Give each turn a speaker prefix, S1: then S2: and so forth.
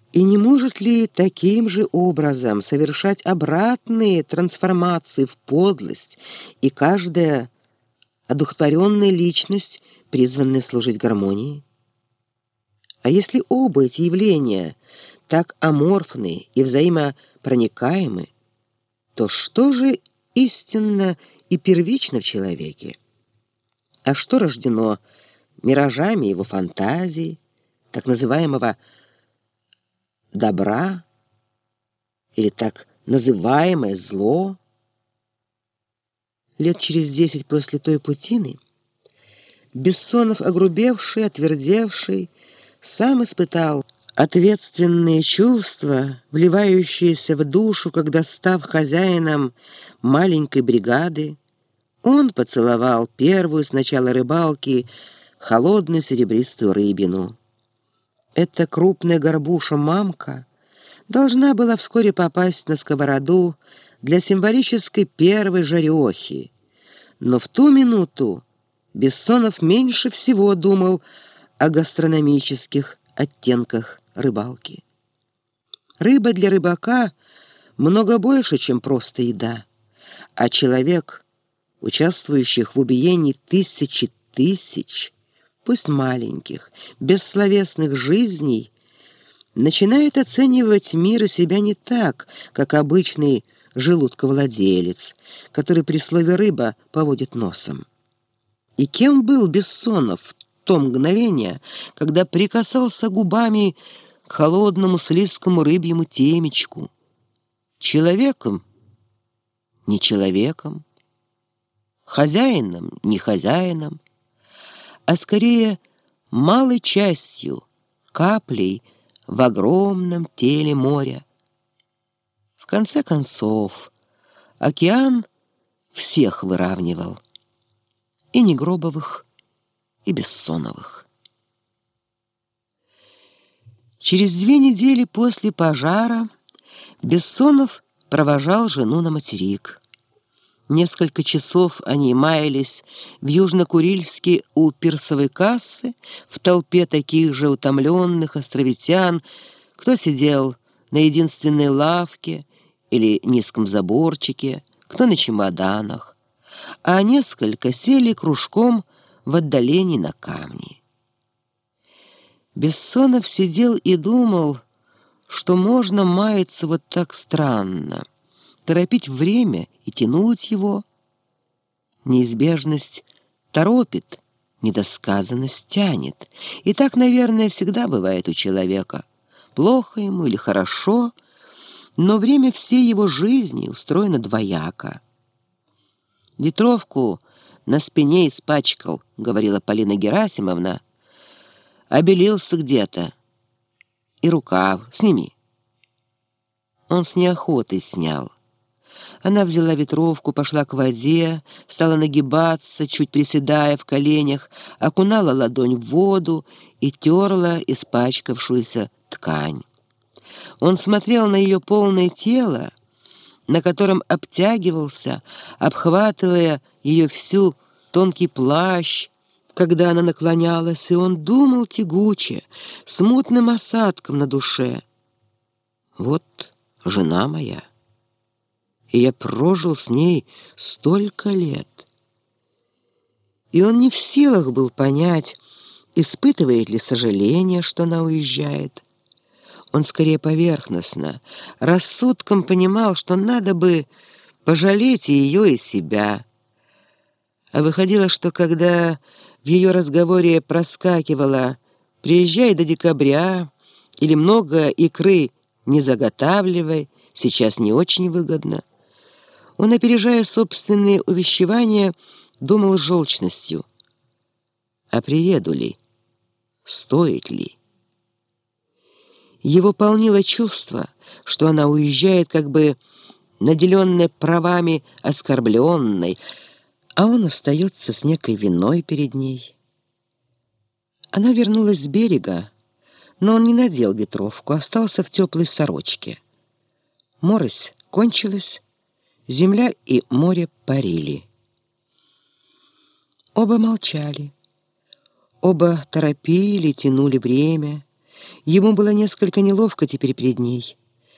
S1: И не может ли таким же образом совершать обратные трансформации в подлость и каждая одухотворенная личность, призванная служить гармонии? А если оба эти явления так аморфны и взаимопроникаемы, то что же истинно и первично в человеке? А что рождено миражами его фантазий, так называемого добра, или так называемое зло? Лет через 10 после той путины Бессонов, огрубевший, отвердевший, сам испытал ответственные чувства, вливающиеся в душу, когда, став хозяином маленькой бригады, он поцеловал первую с начала рыбалки холодную серебристую рыбину. Эта крупная горбуша-мамка должна была вскоре попасть на сковороду для символической первой жарехи, но в ту минуту Бессонов меньше всего думал о гастрономических оттенках рыбалки. Рыба для рыбака много больше, чем просто еда, а человек, участвующих в убиении тысячи тысяч, пусть маленьких, бессловесных жизней, начинает оценивать мир и себя не так, как обычный желудковладелец, который при слове «рыба» поводит носом. И кем был Бессонов в то мгновение, когда прикасался губами к холодному слизкому рыбьему темечку? Человеком? Не человеком. Хозяином? Не хозяином. А скорее малой частью, каплей в огромном теле моря. В конце концов, океан всех выравнивал. И Негробовых, и Бессоновых. Через 2 недели после пожара Бессонов провожал жену на материк. Несколько часов они маялись в Южно-Курильске у пирсовой кассы в толпе таких же утомленных островитян, кто сидел на единственной лавке или низком заборчике, кто на чемоданах, а несколько сели кружком в отдалении на камни. Бессонов сидел и думал, что можно маяться вот так странно, торопить время и тянуть его. Неизбежность торопит, недосказанность тянет. И так, наверное, всегда бывает у человека. Плохо ему или хорошо, но время всей его жизни устроено двояко. «Ветровку на спине испачкал», — говорила Полина Герасимовна. «Обелился где-то. И рукав сними». Он с неохотой снял. Она взяла ветровку, пошла к воде, стала нагибаться, чуть приседая в коленях, окунала ладонь в воду и терла испачкавшуюся ткань. Он смотрел на ее полное тело, на котором обтягивался, обхватывая ее всю тонкий плащ, когда она наклонялась, и он думал тягуче, смутным осадком на душе: «Вот жена моя, и я прожил с ней столько лет». И он не в силах был понять, испытывает ли сожаление, что она уезжает. Он скорее поверхностно, рассудком понимал, что надо бы пожалеть и ее, и себя. А выходило, что когда в ее разговоре проскакивало «приезжай до декабря» или «много икры не заготавливай, сейчас не очень выгодно», он, опережая собственные увещевания, думал с желчностью: а приеду ли? Стоит ли? Его полнило чувство, что она уезжает как бы наделенная правами оскорбленной, а он остается с некой виной перед ней. Она вернулась с берега, но он не надел ветровку, остался в теплой сорочке. Морось кончилась, земля и море парили. Оба молчали, оба торопили, тянули время, Ему было несколько неловко теперь перед ней.